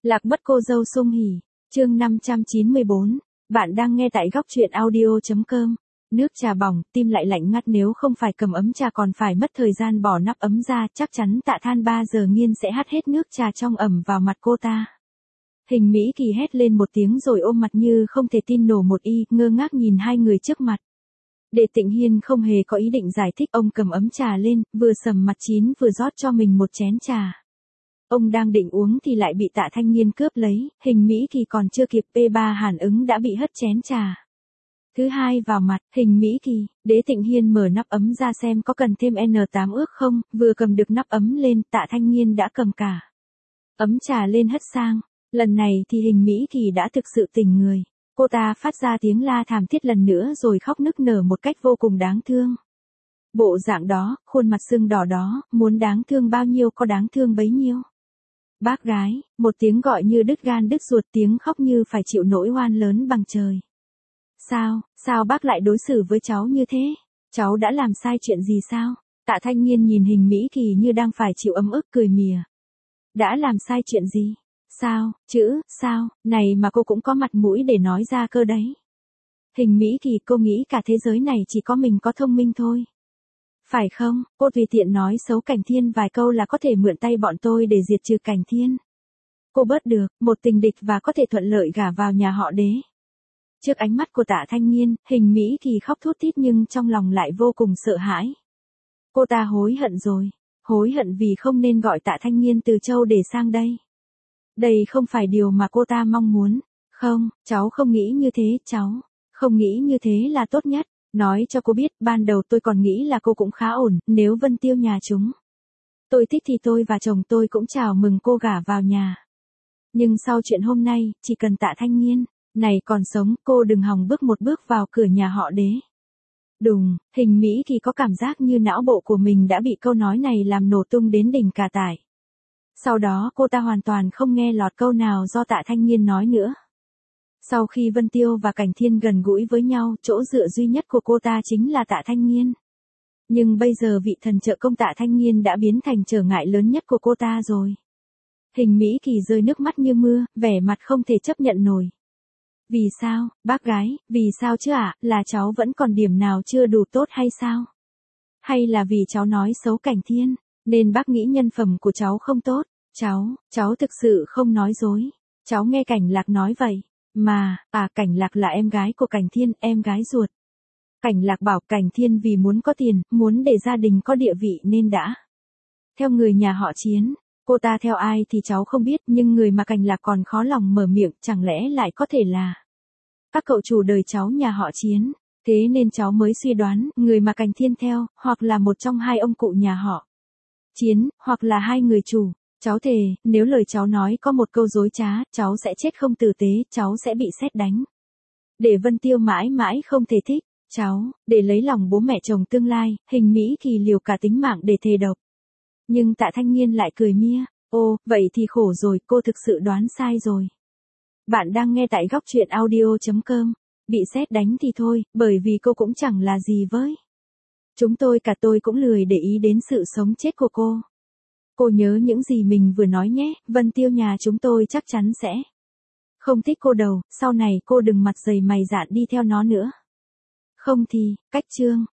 Lạc mất cô dâu sung hỉ, chương 594, bạn đang nghe tại góc truyện audio.com. Nước trà bỏng, tim lại lạnh ngắt, nếu không phải cầm ấm trà còn phải mất thời gian bỏ nắp ấm ra, chắc chắn Tạ Than 3 giờ nghiên sẽ hắt hết nước trà trong ẩm vào mặt cô ta. Hình Mỹ Kỳ hét lên một tiếng rồi ôm mặt như không thể tin nổ một y, ngơ ngác nhìn hai người trước mặt. Để Tịnh Hiên không hề có ý định giải thích, ông cầm ấm trà lên, vừa sầm mặt chín vừa rót cho mình một chén trà. Ông đang định uống thì lại bị Tạ Thanh Nghiên cướp lấy, Hình Mỹ Kỳ còn chưa kịp P3 hàn ứng đã bị hất chén trà thứ hai vào mặt. Hình Mỹ Kỳ, Đế Tịnh Hiên mở nắp ấm ra xem có cần thêm N8 ước không, vừa cầm được nắp ấm lên, Tạ Thanh Nghiên đã cầm cả ấm trà lên hất sang. Lần này thì Hình Mỹ Kỳ đã thực sự tỉnh người. Cô ta phát ra tiếng la thảm thiết lần nữa rồi khóc nức nở một cách vô cùng đáng thương. Bộ dạng đó, khuôn mặt sưng đỏ đó, muốn đáng thương bao nhiêu có đáng thương bấy nhiêu. Bác gái, một tiếng gọi như đứt gan đứt ruột, tiếng khóc như phải chịu nỗi oan lớn bằng trời. Sao bác lại đối xử với cháu như thế? Cháu đã làm sai chuyện gì sao? Tạ Thanh Nghiên nhìn Hình Mỹ Kỳ như đang phải chịu ấm ức, cười mỉa. Đã làm sai chuyện gì? Sao, này mà cô cũng có mặt mũi để nói ra cơ đấy. Hình Mỹ Kỳ, cô nghĩ cả thế giới này chỉ có mình có thông minh thôi. Phải không, cô tùy tiện nói xấu Cảnh Thiên vài câu là có thể mượn tay bọn tôi để diệt trừ Cảnh Thiên. Cô bớt được, một tình địch và có thể thuận lợi gả vào nhà họ Đế. Trước ánh mắt của Tạ Thanh Nghiên, Hình Mỹ Kỳ khóc thút thít nhưng trong lòng lại vô cùng sợ hãi. Cô ta hối hận rồi, hối hận vì không nên gọi Tạ Thanh Nghiên từ Châu để sang đây. Đây không phải điều mà cô ta mong muốn. Không, cháu không nghĩ như thế, cháu không nghĩ như thế là tốt nhất. Nói cho cô biết, ban đầu tôi còn nghĩ là cô cũng khá ổn, nếu Vân Tiêu nhà chúng tôi thích thì tôi và chồng tôi cũng chào mừng cô gả vào nhà. Nhưng sau chuyện hôm nay, chỉ cần Tạ Thanh Nghiên này còn sống, cô đừng hòng bước một bước vào cửa nhà họ Đế. Đùng, Hình Mỹ Kỳ có cảm giác như não bộ của mình đã bị câu nói này làm nổ tung đến đỉnh cà tải. Sau đó cô ta hoàn toàn không nghe lọt câu nào do Tạ Thanh Nghiên nói nữa. Sau khi Vân Tiêu và Cảnh Thiên gần gũi với nhau, chỗ dựa duy nhất của cô ta chính là Tạ Thanh Nghiên. Nhưng bây giờ vị thần trợ công Tạ Thanh Nghiên đã biến thành trở ngại lớn nhất của cô ta rồi. Hình Mỹ Kỳ rơi nước mắt như mưa, vẻ mặt không thể chấp nhận nổi. Vì sao, bác gái, vì sao chứ ạ, là cháu vẫn còn điểm nào chưa đủ tốt hay sao? Hay là vì cháu nói xấu Cảnh Thiên, nên bác nghĩ nhân phẩm của cháu không tốt? Cháu thực sự không nói dối. Cháu nghe Cảnh Lạc nói vậy. Mà, Cảnh Lạc là em gái của Cảnh Thiên, em gái ruột. Cảnh Lạc bảo Cảnh Thiên vì muốn có tiền, muốn để gia đình có địa vị nên đã theo người nhà họ Chiến. Cô ta theo ai thì cháu không biết, nhưng người mà Cảnh Lạc còn khó lòng mở miệng, chẳng lẽ lại có thể là các cậu chủ đời cháu nhà họ Chiến. Thế nên cháu mới suy đoán, người mà Cảnh Thiên theo, hoặc là một trong hai ông cụ nhà họ Chiến, hoặc là hai người chủ. Cháu thề, nếu lời cháu nói có một câu dối trá, cháu sẽ chết không tử tế, cháu sẽ bị sét đánh. Để Vân Tiêu mãi mãi không thể thích cháu, để lấy lòng bố mẹ chồng tương lai, Hình Mỹ Kỳ liều cả tính mạng để thề độc. Nhưng Tạ Thanh Nghiên lại cười mia. Ô, vậy thì khổ rồi, cô thực sự đoán sai rồi. Bạn đang nghe tại góc truyện audio.com. Bị sét đánh thì thôi, bởi vì cô cũng chẳng là gì với chúng tôi cả, tôi cũng lười để ý đến sự sống chết của cô. Cô nhớ những gì mình vừa nói nhé, Vân Tiêu nhà chúng tôi chắc chắn sẽ không thích cô đâu, sau này cô đừng mặt dày mày dạn đi theo nó nữa. Không thì, cách chương.